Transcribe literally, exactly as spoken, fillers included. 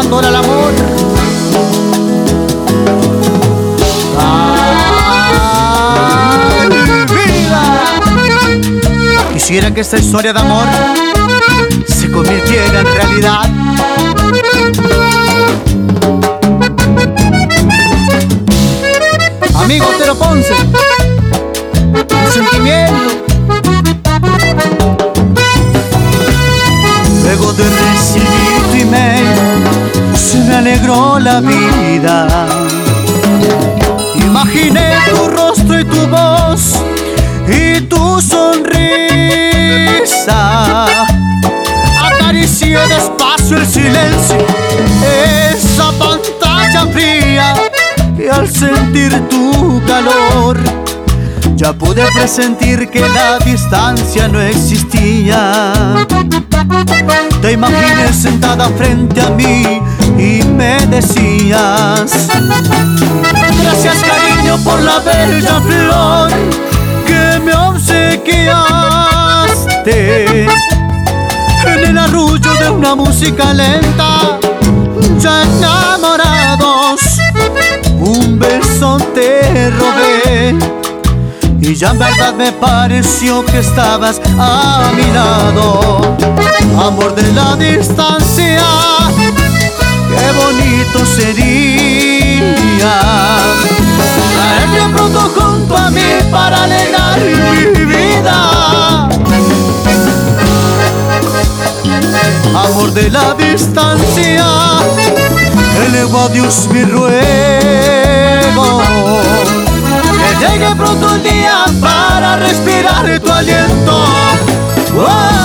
autor al amor. ¡Ay, vida! Quisiera que esta historia de amor se convirtiera en realidad. Amigo Otero Ponce, un sentimiento. Luego de recibir tu email, se me alegró la vida. Imaginé tu rostro y tu voz y tu sonrisa. Acaricié despacio el silencio, esa pantalla fría, y al sentir tu calor ya pude presentir que la distancia no existía. Te imaginé sentada frente a mí y me decías: gracias, cariño, por la bella flor que me obsequiaste. En el arrullo de una música lenta, ya enamorados, un beso te robé. Y ya en verdad me pareció que estabas a mi lado. Amor de la distancia, qué bonito sería traerte pronto junto a mí para alegrar mi vida. Amor de la distancia, elevo a Dios mi ruego, que llegue pronto el día para respirar tu aliento. ¡Oh!